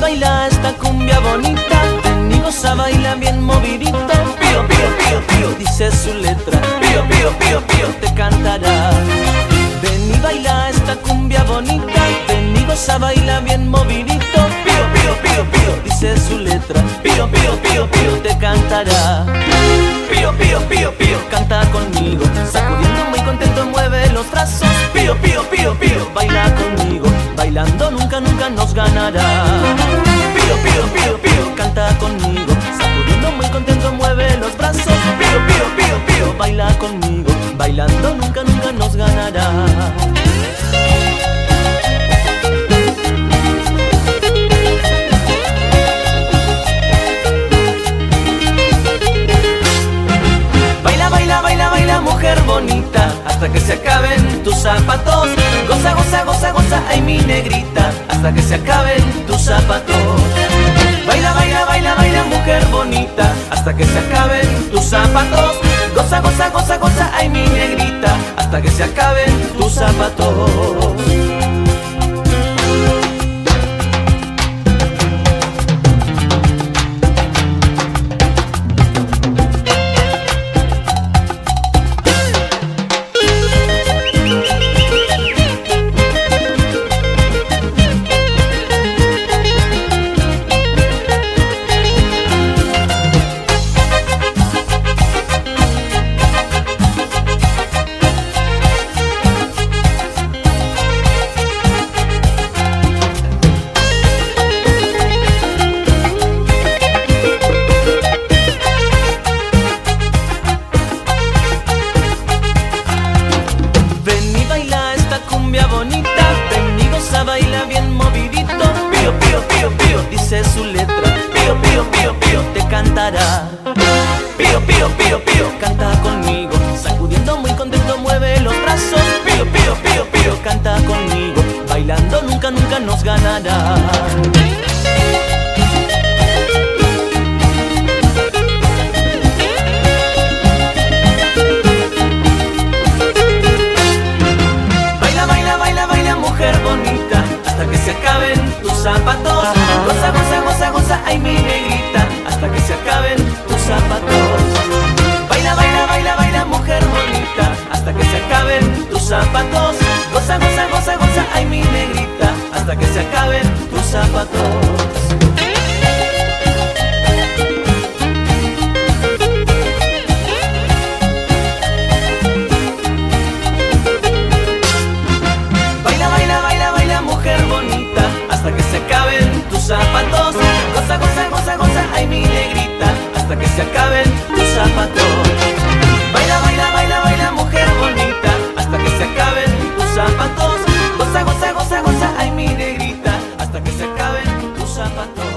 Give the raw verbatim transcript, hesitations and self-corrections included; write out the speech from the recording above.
baila esta cumbia bonita, ven y goza, baila bien movidito. Pío, pío, pío, pío, dice su letra. Pío, pío, pío, pío, te cantará. Ven y baila esta cumbia bonita, ven y goza, baila bien movidito. Pío, pío, pío, pío, dice su letra. Pío, pío, pío, pío, te cantará. Pío, pío, pío, pío, canta conmigo, sacudiendo muy contento mueve los brazos. Pío, pío, pío, pío, baila conmigo, bailando nunca, nunca nos ganará. Pío, pío, pío, pío, canta conmigo, sacudiendo muy contento mueve los brazos. Pío, pío, pío, pío, baila conmigo, bailando nunca, nunca nos ganará. Mujer bonita, hasta que se acaben tus zapatos. Goza, goza, goza, goza, ay mi negrita, hasta que se acaben tus zapatos. Baila, baila, baila, baila, mujer bonita, hasta que se acaben tus zapatos. Goza, goza, goza, goza, ay mi negrita, hasta que se acaben tus zapatos. Baila bien movidito, pío, pío, pío, pío, dice su letra. Pío, pío, pío, pío, te cantará. Pío, pío, pío, pío, canta conmigo, sacudiendo muy contento mueve los brazos. Pío, pío, pío, pío, canta conmigo, bailando nunca, nunca nos ganará. Zapatos, goza, goza, goza, goza, ay mi negrita, hasta que se acaben tus zapatos. Baila, baila, baila, baila, mujer bonita, hasta que se acaben tus zapatos. Goza, goza, goza, goza, ay mi negrita, hasta que se acaben tus zapatos. Zapatos, goza, goza, goza, goza, ay mi negrita, hasta que se acaben tus zapatos. Baila, baila, baila, baila, mujer bonita, hasta que se acaben tus zapatos. Goza, goza, goza, goza, ay mi negrita, hasta que se acaben tus zapatos.